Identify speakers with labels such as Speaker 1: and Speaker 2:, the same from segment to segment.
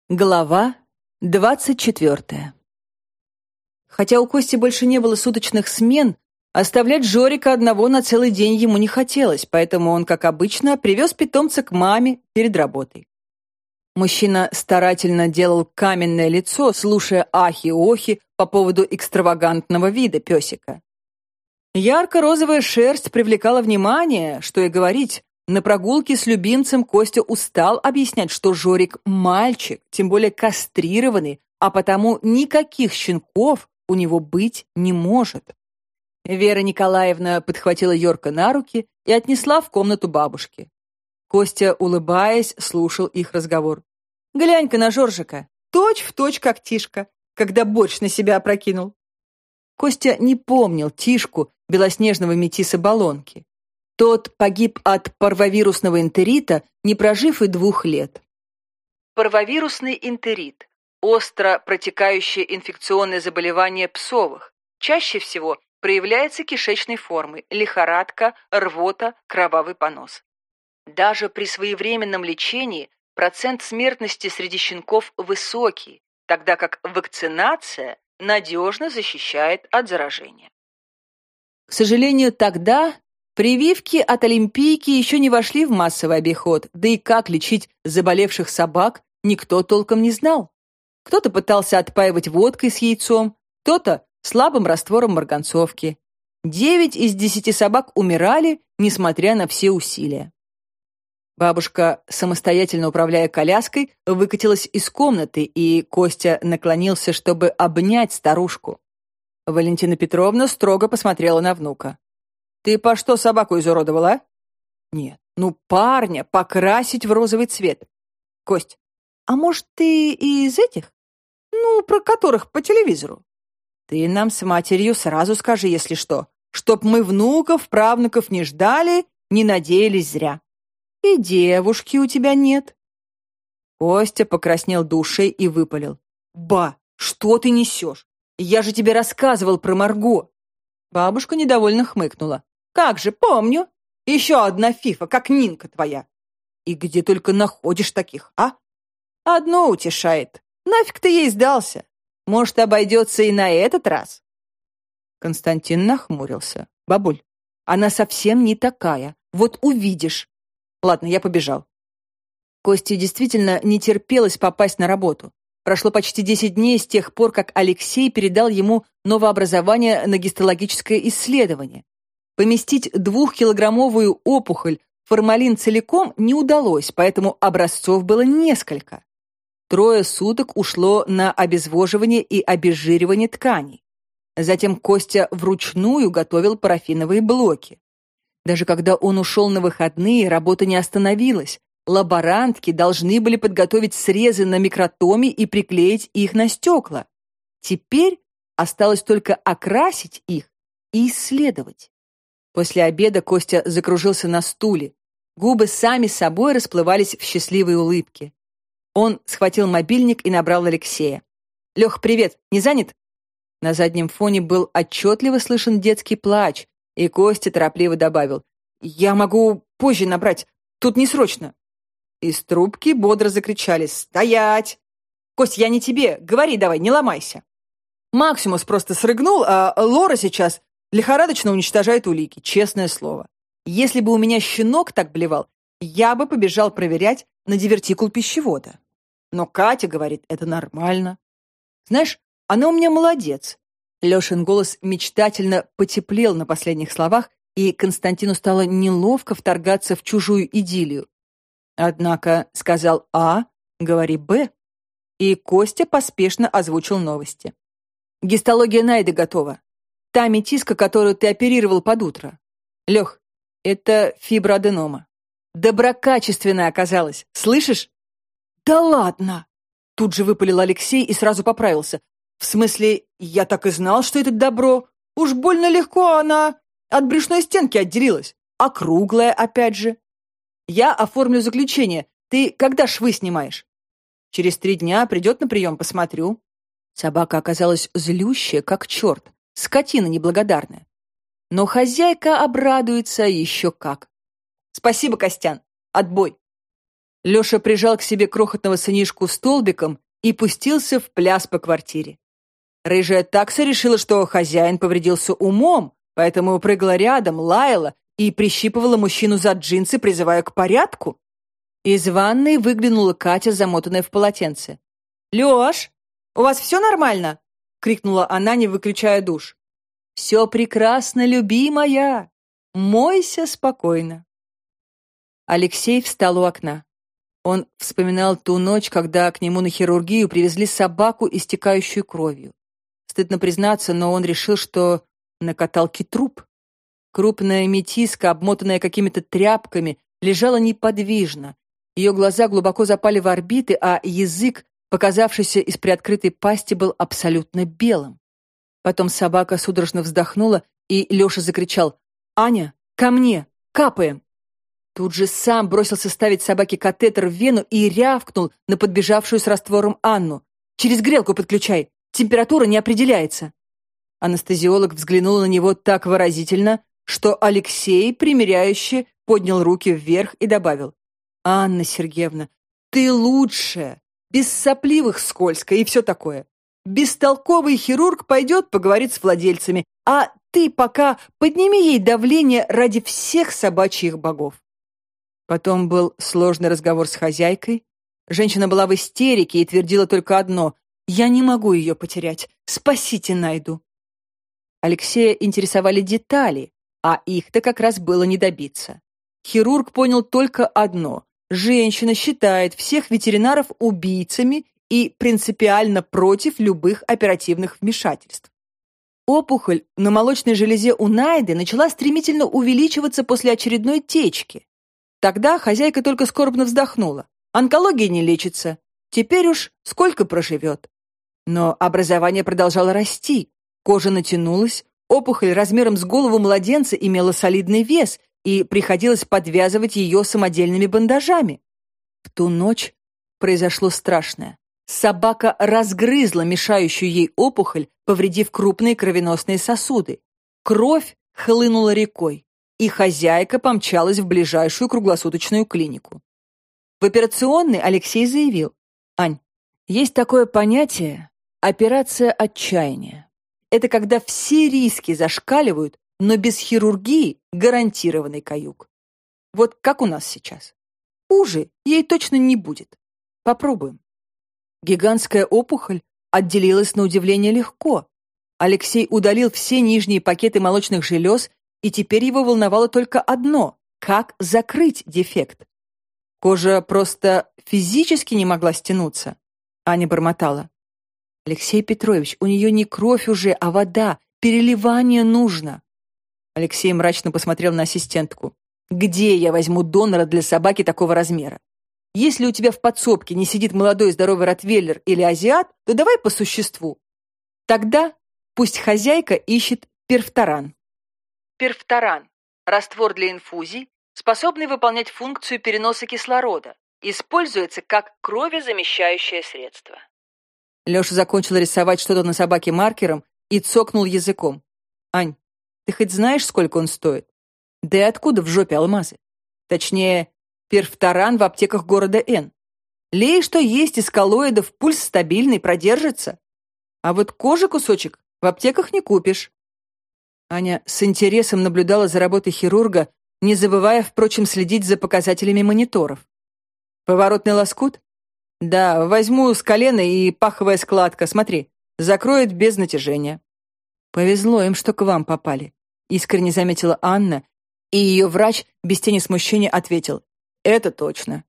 Speaker 1: Глава 24. Хотя у Кости больше не было суточных смен, оставлять Жорика одного на целый день ему не хотелось, поэтому он, как обычно, привез питомца к маме перед работой. Мужчина старательно делал каменное лицо, слушая ахи-охи по поводу экстравагантного вида песика. Ярко-розовая шерсть привлекала внимание, что и говорить. На прогулке с любимцем Костя устал объяснять, что Жорик мальчик, тем более кастрированный, а потому никаких щенков у него быть не может. Вера Николаевна подхватила Йорка на руки и отнесла в комнату бабушки. Костя, улыбаясь, слушал их разговор. «Глянь-ка на Жоржика, точь-в-точь как Тишка, когда борщ на себя опрокинул». Костя не помнил Тишку, белоснежного метиса-баллонки. Тот погиб от парвовирусного энтерита, не прожив и 2 лет. Парвовирусный энтерит – остро протекающее инфекционное заболевание псовых. Чаще всего проявляется кишечной формой – лихорадка, рвота, кровавый понос. Даже при своевременном лечении процент смертности среди щенков высокий, тогда как вакцинация надежно защищает от заражения. К сожалению, тогда прививки от олимпийки еще не вошли в массовый обиход, да и как лечить заболевших собак никто толком не знал. Кто-то пытался отпаивать водкой с яйцом, кто-то слабым раствором марганцовки. 9 из 10 собак умирали, несмотря на все усилия. Бабушка, самостоятельно управляя коляской, выкатилась из комнаты, и Костя наклонился, чтобы обнять старушку. Валентина Петровна строго посмотрела на внука. «Ты по что собаку изуродовала, а?» «Нет, парня покрасить в розовый цвет». «Кость, а может, ты из этих? Про которых по телевизору?» «Ты нам с матерью сразу скажи, если что, чтоб мы внуков, правнуков не ждали, не надеялись зря. И девушки у тебя нет». Костя покраснел душой и выпалил. «Ба, что ты несешь? Я же тебе рассказывал про Марго». Бабушка недовольно хмыкнула. «Как же, помню. Еще одна фифа, как Нинка твоя. И где только находишь таких, а? Одно утешает. Нафиг ты ей сдался? Может, обойдется и на этот раз?» Константин нахмурился. «Бабуль, она совсем не такая. Вот увидишь. Ладно, я побежал». Косте действительно не терпелось попасть на работу. Прошло почти 10 дней с тех пор, как Алексей передал ему новообразование на гистологическое исследование. Поместить 2-килограммовую опухоль в формалин целиком не удалось, поэтому образцов было несколько. 3 суток ушло на обезвоживание и обезжиривание тканей. Затем Костя вручную готовил парафиновые блоки. Даже когда он ушел на выходные, работа не остановилась. Лаборантки должны были подготовить срезы на микротоме и приклеить их на стекла. Теперь осталось только окрасить их и исследовать. После обеда Костя закружился на стуле. Губы сами собой расплывались в счастливой улыбке. Он схватил мобильник и набрал Алексея. «Лех, привет, не занят?» На заднем фоне был отчетливо слышен детский плач, и Костя торопливо добавил: «Я могу позже набрать, тут не срочно». Из трубки бодро закричали: «Стоять! Кость, я не тебе, говори давай, не ломайся». Максимус просто срыгнул, а Лора сейчас лихорадочно уничтожает улики, честное слово. Если бы у меня щенок так блевал, я бы побежал проверять на дивертикул пищевода. Но Катя говорит, это нормально. Знаешь, она у меня молодец. Лешин голос мечтательно потеплел на последних словах, и Константину стало неловко вторгаться в чужую идиллию. Однако сказал А, говори Б. И Костя поспешно озвучил новости. Гистология Найды готова. Та метиска, которую ты оперировал под утро. Лех, это фиброаденома. Доброкачественная оказалась, слышишь? Да ладно! Тут же выпалил Алексей и сразу поправился. В смысле, я так и знал, что это добро. Уж больно легко она от брюшной стенки отделилась. Округлая, опять же. Я оформлю заключение. Ты когда швы снимаешь? Через 3 дня придет на прием, посмотрю. Собака оказалась злющая, как черт. Скотина неблагодарная. Но хозяйка обрадуется еще как. Спасибо, Костян. Отбой. Леша прижал к себе крохотного сынишку столбиком и пустился в пляс по квартире. Рыжая такса решила, что хозяин повредился умом, поэтому прыгала рядом, лаяла и прищипывала мужчину за джинсы, призывая к порядку. Из ванной выглянула Катя, замотанная в полотенце. «Леш, у вас все нормально?» — крикнула она, не выключая душ. «Все прекрасно, любимая. Мойся спокойно». Алексей встал у окна. Он вспоминал ту ночь, когда к нему на хирургию привезли собаку, истекающую кровью. Стыдно признаться, но он решил, что на каталке труп. Крупная метиска, обмотанная какими-то тряпками, лежала неподвижно. Ее глаза глубоко запали в орбиты, а язык, показавшийся из приоткрытой пасти, был абсолютно белым. Потом собака судорожно вздохнула, и Леша закричал: «Аня, ко мне! Капаем!» Тут же сам бросился ставить собаке катетер в вену и рявкнул на подбежавшую с раствором Анну: «Через грелку подключай! Температура не определяется!» Анестезиолог взглянул на него так выразительно, что Алексей, примиряюще, поднял руки вверх и добавил: «Анна Сергеевна, ты лучшая, без сопливых скользко и все такое. Бестолковый хирург пойдет поговорить с владельцами, а ты пока подними ей давление ради всех собачьих богов». Потом был сложный разговор с хозяйкой. Женщина была в истерике и твердила только одно: «Я не могу ее потерять. Спасите Найду». Алексея интересовали детали, а их-то как раз было не добиться. Хирург понял только одно: женщина считает всех ветеринаров убийцами и принципиально против любых оперативных вмешательств. Опухоль на молочной железе у Найды начала стремительно увеличиваться после очередной течки. Тогда хозяйка только скорбно вздохнула: онкология не лечится, теперь уж сколько проживет. Но образование продолжало расти, кожа натянулась, опухоль размером с голову младенца имела солидный вес, и приходилось подвязывать ее самодельными бандажами. В ту ночь произошло страшное. Собака разгрызла мешающую ей опухоль, повредив крупные кровеносные сосуды. Кровь хлынула рекой, и хозяйка помчалась в ближайшую круглосуточную клинику. В операционной Алексей заявил: «Ань, есть такое понятие — операция отчаяния. Это когда все риски зашкаливают, но без хирургии гарантированный каюк. Вот как у нас сейчас. Хуже ей точно не будет. Попробуем». Гигантская опухоль отделилась на удивление легко. Алексей удалил все нижние пакеты молочных желез, и теперь его волновало только одно — как закрыть дефект. Кожа просто физически не могла стянуться. Аня бормотала: «Алексей Петрович, у нее не кровь уже, а вода. Переливание нужно». Алексей мрачно посмотрел на ассистентку. «Где я возьму донора для собаки такого размера? Если у тебя в подсобке не сидит молодой здоровый ротвейлер или азиат, то давай по существу. Тогда пусть хозяйка ищет перфторан». Перфторан – раствор для инфузий, способный выполнять функцию переноса кислорода, используется как кровезамещающее средство. Леша закончил рисовать что-то на собаке маркером и цокнул языком. «Ань, ты хоть знаешь, сколько он стоит? Да и откуда в жопе алмазы? Точнее, перфторан в аптеках города Н. Лей, что есть из коллоидов, пульс стабильный, продержится. А вот кожи кусочек в аптеках не купишь». Аня с интересом наблюдала за работой хирурга, не забывая, впрочем, следить за показателями мониторов. «Поворотный лоскут? Да, возьму с колена и паховая складка, смотри, закроет без натяжения». «Повезло им, что к вам попали», — искренне заметила Анна, и ее врач без тени смущения ответил: «Это точно».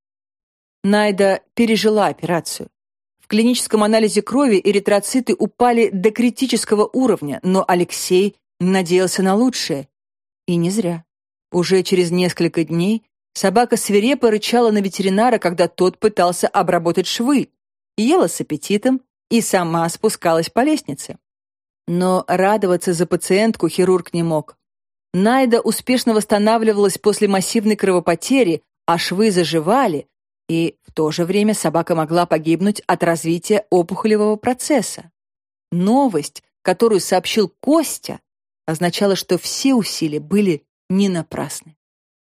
Speaker 1: Найда пережила операцию. В клиническом анализе крови эритроциты упали до критического уровня, но Алексей надеялся на лучшее. И не зря. Уже через несколько дней собака свирепо рычала на ветеринара, когда тот пытался обработать швы, ела с аппетитом и сама спускалась по лестнице. Но радоваться за пациентку хирург не мог. Найда успешно восстанавливалась после массивной кровопотери, а швы заживали, и в то же время собака могла погибнуть от развития опухолевого процесса. Новость, которую сообщил Костя, означала, что все усилия были не напрасны.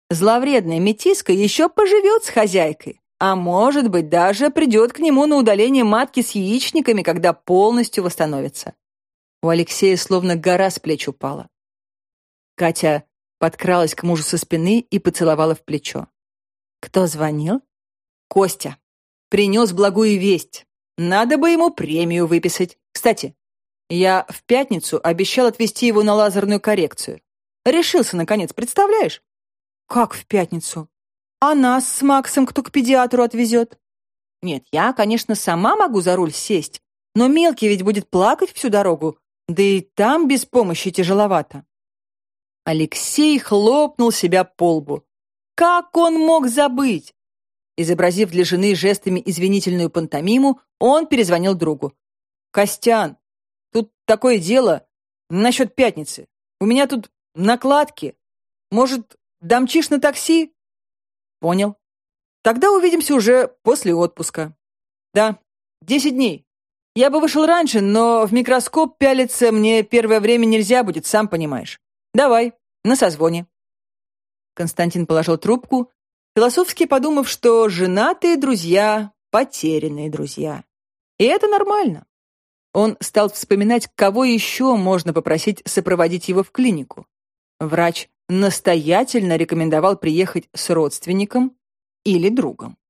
Speaker 1: Зловредная метиска еще поживет с хозяйкой, а может быть, даже придет к нему на удаление матки с яичниками, когда полностью восстановится. У Алексея словно гора с плеч упала. Катя подкралась к мужу со спины и поцеловала в плечо. «Кто звонил?» «Костя. Принес благую весть. Надо бы ему премию выписать. Кстати, я в пятницу обещал отвезти его на лазерную коррекцию. Решился, наконец, представляешь?» «Как в пятницу? А нас с Максом кто к педиатру отвезет?» «Нет, я, конечно, сама могу за руль сесть, но мелкий ведь будет плакать всю дорогу, да и там без помощи тяжеловато». Алексей хлопнул себя по лбу. Как он мог забыть? Изобразив для жены жестами извинительную пантомиму, он перезвонил другу. «Костян, тут такое дело насчет пятницы. У меня тут накладки. Может, домчишь на такси?» «Понял. Тогда увидимся уже после отпуска». «Да, 10 дней. Я бы вышел раньше, но в микроскоп пялиться мне первое время нельзя будет, сам понимаешь. Давай, на созвоне». Константин положил трубку, философски подумав, что женатые друзья — потерянные друзья. И это нормально. Он стал вспоминать, кого еще можно попросить сопроводить его в клинику. Врач настоятельно рекомендовал приехать с родственником или другом.